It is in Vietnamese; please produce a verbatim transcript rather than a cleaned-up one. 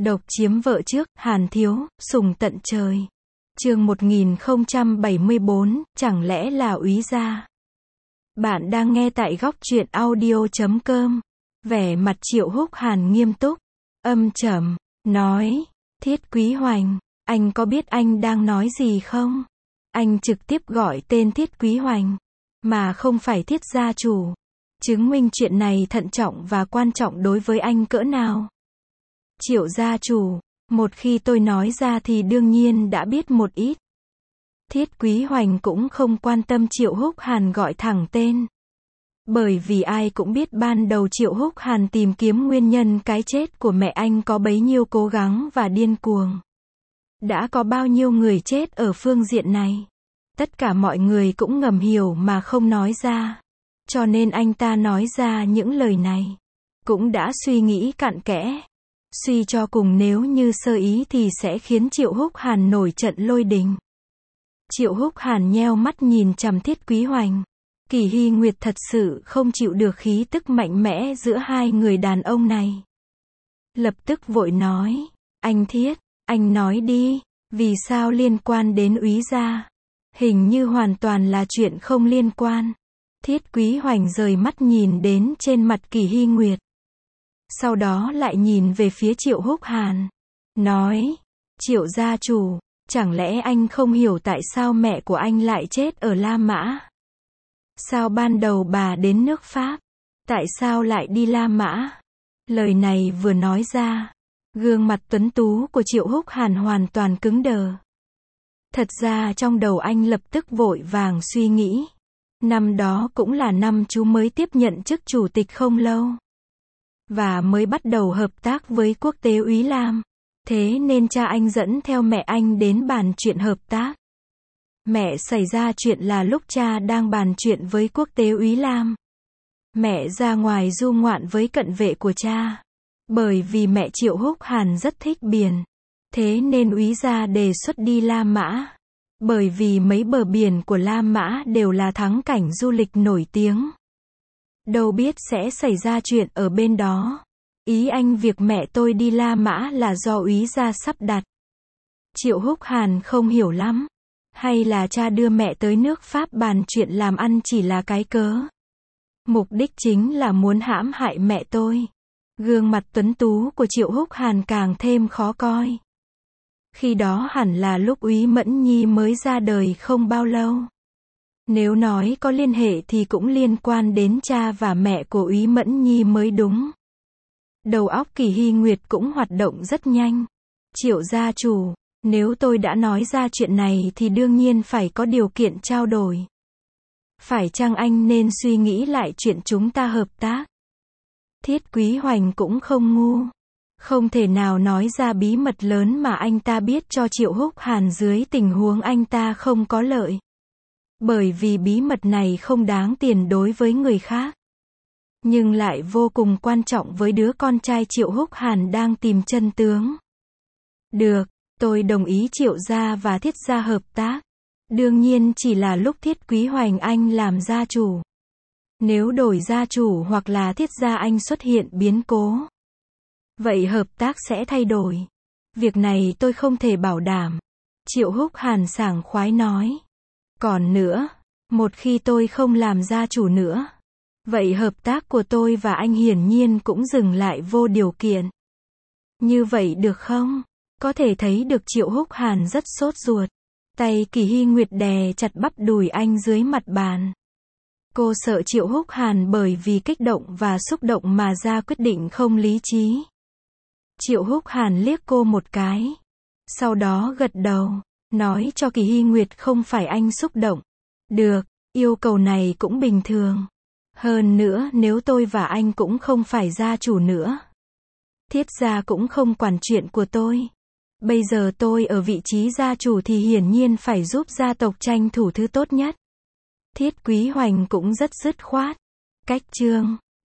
Độc chiếm vợ trước, Hàn Thiếu, sùng tận trời. Chương một nghìn không trăm bảy mươi bốn, chẳng lẽ là úy gia? Bạn đang nghe tại góc truyện audio chấm com. Vẻ mặt Triệu Húc Hàn nghiêm túc, âm trầm, nói, Thiết Quý Hoành, anh có biết anh đang nói gì không? Anh trực tiếp gọi tên Thiết Quý Hoành, mà không phải Thiết gia chủ. Chứng minh chuyện này thận trọng và quan trọng đối với anh cỡ nào. Triệu gia chủ, một khi tôi nói ra thì đương nhiên đã biết một ít. Thiết Quý Hoành cũng không quan tâm Triệu Húc Hàn gọi thẳng tên. Bởi vì ai cũng biết ban đầu Triệu Húc Hàn tìm kiếm nguyên nhân cái chết của mẹ anh có bấy nhiêu cố gắng và điên cuồng. Đã có bao nhiêu người chết ở phương diện này. Tất cả mọi người cũng ngầm hiểu mà không nói ra. Cho nên anh ta nói ra những lời này. Cũng đã suy nghĩ cặn kẽ. Suy cho cùng nếu như sơ ý thì sẽ khiến Triệu Húc Hàn nổi trận lôi đình. Triệu Húc Hàn nheo mắt nhìn chằm Thiết Quý Hoành. Kỳ Hy Nguyệt thật sự không chịu được khí tức mạnh mẽ giữa hai người đàn ông này. Lập tức vội nói, anh Thiết, anh nói đi, vì sao liên quan đến úy gia? Hình như hoàn toàn là chuyện không liên quan. Thiết Quý Hoành rời mắt nhìn đến trên mặt Kỳ Hy Nguyệt. Sau đó lại nhìn về phía Triệu Húc Hàn. Nói, Triệu gia chủ, chẳng lẽ anh không hiểu tại sao mẹ của anh lại chết ở La Mã? Sao ban đầu bà đến nước Pháp? Tại sao lại đi La Mã? Lời này vừa nói ra, gương mặt tuấn tú của Triệu Húc Hàn hoàn toàn cứng đờ. Thật ra trong đầu anh lập tức vội vàng suy nghĩ. Năm đó cũng là năm chú mới tiếp nhận chức chủ tịch không lâu. Và mới bắt đầu hợp tác với quốc tế úy Lam. Thế nên cha anh dẫn theo mẹ anh đến bàn chuyện hợp tác. Mẹ xảy ra chuyện là lúc cha đang bàn chuyện với quốc tế úy Lam. Mẹ ra ngoài du ngoạn với cận vệ của cha. Bởi vì mẹ Triệu Húc Hàn rất thích biển. Thế nên úy gia đề xuất đi La Mã. Bởi vì mấy bờ biển của La Mã đều là thắng cảnh du lịch nổi tiếng. Đâu biết sẽ xảy ra chuyện ở bên đó. Ý anh việc mẹ tôi đi La Mã là do úy gia sắp đặt. Triệu Húc Hàn không hiểu lắm. Hay là cha đưa mẹ tới nước Pháp bàn chuyện làm ăn chỉ là cái cớ. Mục đích chính là muốn hãm hại mẹ tôi. Gương mặt tuấn tú của Triệu Húc Hàn càng thêm khó coi. Khi đó hẳn là lúc úy Mẫn Nhi mới ra đời không bao lâu. Nếu nói có liên hệ thì cũng liên quan đến cha và mẹ của úy Mẫn Nhi mới đúng. Đầu óc Kỳ Hy Nguyệt cũng hoạt động rất nhanh. Triệu gia chủ, nếu tôi đã nói ra chuyện này thì đương nhiên phải có điều kiện trao đổi. Phải chăng anh nên suy nghĩ lại chuyện chúng ta hợp tác? Thiết Quý Hoành cũng không ngu. Không thể nào nói ra bí mật lớn mà anh ta biết cho Triệu Húc Hàn dưới tình huống anh ta không có lợi. Bởi vì bí mật này không đáng tiền đối với người khác. Nhưng lại vô cùng quan trọng với đứa con trai Triệu Húc Hàn đang tìm chân tướng. Được, tôi đồng ý Triệu gia và Thiết gia hợp tác. Đương nhiên chỉ là lúc Thiết Quý Hoành anh làm gia chủ. Nếu đổi gia chủ hoặc là Thiết gia anh xuất hiện biến cố. Vậy hợp tác sẽ thay đổi. Việc này tôi không thể bảo đảm. Triệu Húc Hàn sảng khoái nói. Còn nữa, một khi tôi không làm gia chủ nữa. Vậy hợp tác của tôi và anh hiển nhiên cũng dừng lại vô điều kiện. Như vậy được không? Có thể thấy được Triệu Húc Hàn rất sốt ruột. Tay Kỳ Hy Nguyệt đè chặt bắp đùi anh dưới mặt bàn. Cô sợ Triệu Húc Hàn bởi vì kích động và xúc động mà ra quyết định không lý trí. Triệu Húc Hàn liếc cô một cái. Sau đó gật đầu, nói cho Kỳ Hy Nguyệt không phải anh xúc động. Được, yêu cầu này cũng bình thường. Hơn nữa nếu tôi và anh cũng không phải gia chủ nữa. Thiết gia cũng không quản chuyện của tôi. Bây giờ tôi ở vị trí gia chủ thì hiển nhiên phải giúp gia tộc tranh thủ thứ tốt nhất. Thiết Quý Hoành cũng rất dứt khoát. Cách chương